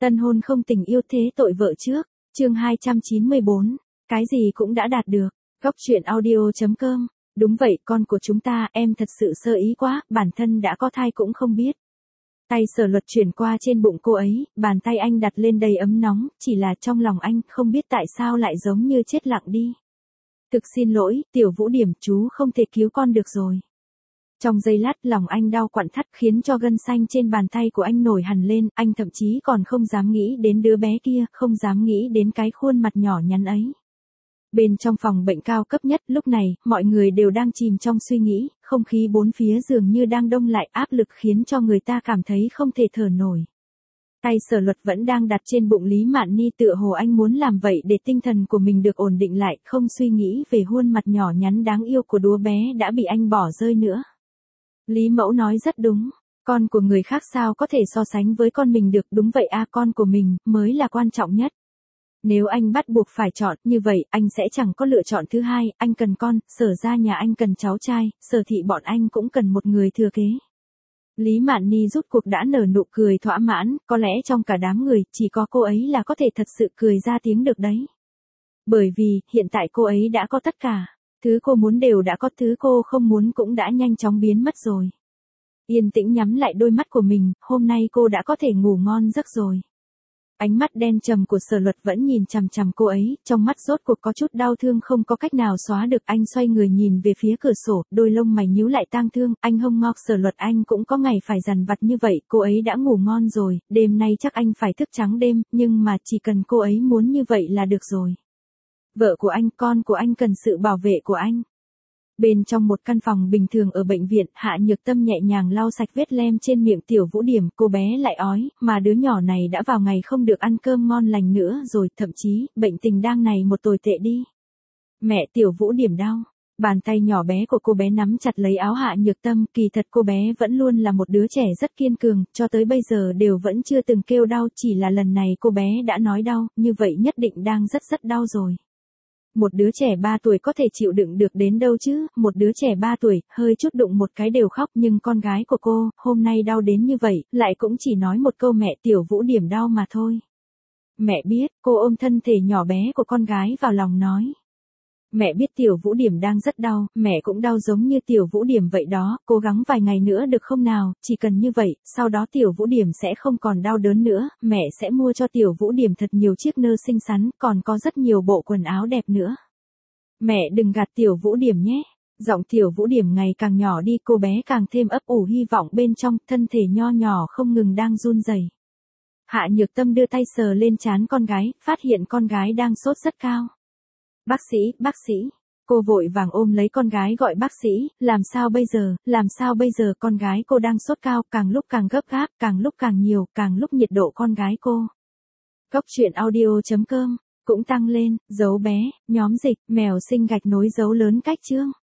Tân hôn không tình yêu thế tội vợ trước, chương 294, cái gì cũng đã đạt được, góc chuyện audio.com, đúng vậy con của chúng ta em thật sự sơ ý quá, bản thân đã có thai cũng không biết. Tay Sở Luật chuyển qua trên bụng cô ấy, bàn tay anh đặt lên đầy ấm nóng, chỉ là trong lòng anh không biết tại sao lại giống như chết lặng đi. Thực xin lỗi, Tiểu Vũ Điểm, chú không thể cứu con được rồi. Trong giây lát lòng anh đau quặn thắt khiến cho gân xanh trên bàn tay của anh nổi hẳn lên, anh thậm chí còn không dám nghĩ đến đứa bé kia, không dám nghĩ đến cái khuôn mặt nhỏ nhắn ấy. Bên trong phòng bệnh cao cấp nhất lúc này, mọi người đều đang chìm trong suy nghĩ, không khí bốn phía dường như đang đông lại, áp lực khiến cho người ta cảm thấy không thể thở nổi. Tay Sở Luật vẫn đang đặt trên bụng Lý Mạn Ni, tựa hồ anh muốn làm vậy để tinh thần của mình được ổn định lại, không suy nghĩ về khuôn mặt nhỏ nhắn đáng yêu của đứa bé đã bị anh bỏ rơi nữa. Lý Mẫu nói rất đúng, con của người khác sao có thể so sánh với con mình được, đúng vậy à, con của mình mới là quan trọng nhất. Nếu anh bắt buộc phải chọn, như vậy anh sẽ chẳng có lựa chọn thứ hai, anh cần con, Sở ra nhà anh cần cháu trai, Sở thị bọn anh cũng cần một người thừa kế. Lý Mạn Ni rút cuộc đã nở nụ cười thỏa mãn, có lẽ trong cả đám người, chỉ có cô ấy là có thể thật sự cười ra tiếng được đấy. Bởi vì, hiện tại cô ấy đã có tất cả. Thứ cô muốn đều đã có, thứ cô không muốn cũng đã nhanh chóng biến mất rồi. Yên tĩnh nhắm lại đôi mắt của mình, hôm nay cô đã có thể ngủ ngon giấc rồi. Ánh mắt đen trầm của Sở Luật vẫn nhìn chằm chằm cô ấy, trong mắt rốt cuộc có chút đau thương không có cách nào xóa được. Anh xoay người nhìn về phía cửa sổ, đôi lông mày nhíu lại tang thương, anh hông ngọc Sở Luật, anh cũng có ngày phải dằn vặt như vậy, cô ấy đã ngủ ngon rồi, đêm nay chắc anh phải thức trắng đêm, nhưng mà chỉ cần cô ấy muốn như vậy là được rồi. Vợ của anh, con của anh cần sự bảo vệ của anh. Bên trong một căn phòng bình thường ở bệnh viện, Hạ Nhược Tâm nhẹ nhàng lau sạch vết lem trên miệng Tiểu Vũ Điểm, cô bé lại ói, mà đứa nhỏ này đã vào ngày không được ăn cơm ngon lành nữa rồi, thậm chí, bệnh tình đang này một tồi tệ đi. Mẹ, Tiểu Vũ Điểm đau. Bàn tay nhỏ bé của cô bé nắm chặt lấy áo Hạ Nhược Tâm, kỳ thật cô bé vẫn luôn là một đứa trẻ rất kiên cường, cho tới bây giờ đều vẫn chưa từng kêu đau, chỉ là lần này cô bé đã nói đau, như vậy nhất định đang rất đau rồi. Một đứa trẻ 3 tuổi có thể chịu đựng được đến đâu chứ, một đứa trẻ 3 tuổi, hơi chút đụng một cái đều khóc, nhưng con gái của cô, hôm nay đau đến như vậy, lại cũng chỉ nói một câu mẹ, Tiểu Vũ Điểm đau mà thôi. Mẹ biết, cô ôm thân thể nhỏ bé của con gái vào lòng nói. Mẹ biết Tiểu Vũ Điểm đang rất đau, mẹ cũng đau giống như Tiểu Vũ Điểm vậy đó, cố gắng vài ngày nữa được không nào, chỉ cần như vậy, sau đó Tiểu Vũ Điểm sẽ không còn đau đớn nữa, mẹ sẽ mua cho Tiểu Vũ Điểm thật nhiều chiếc nơ xinh xắn, còn có rất nhiều bộ quần áo đẹp nữa. Mẹ đừng gạt Tiểu Vũ Điểm nhé. Giọng Tiểu Vũ Điểm ngày càng nhỏ đi, cô bé càng thêm ấp ủ hy vọng bên trong, thân thể nho nhỏ không ngừng đang run rẩy. Hạ Nhược Tâm đưa tay sờ lên trán con gái, phát hiện con gái đang sốt rất cao. Bác sĩ, cô vội vàng ôm lấy con gái gọi bác sĩ, làm sao bây giờ, con gái cô đang sốt cao, càng lúc càng gấp gáp, càng lúc càng nhiều, càng lúc nhiệt độ con gái cô. Góc chuyện audio.com, cũng tăng lên, dấu bé, nhóm dịch, mèo sinh gạch nối dấu lớn cách chương.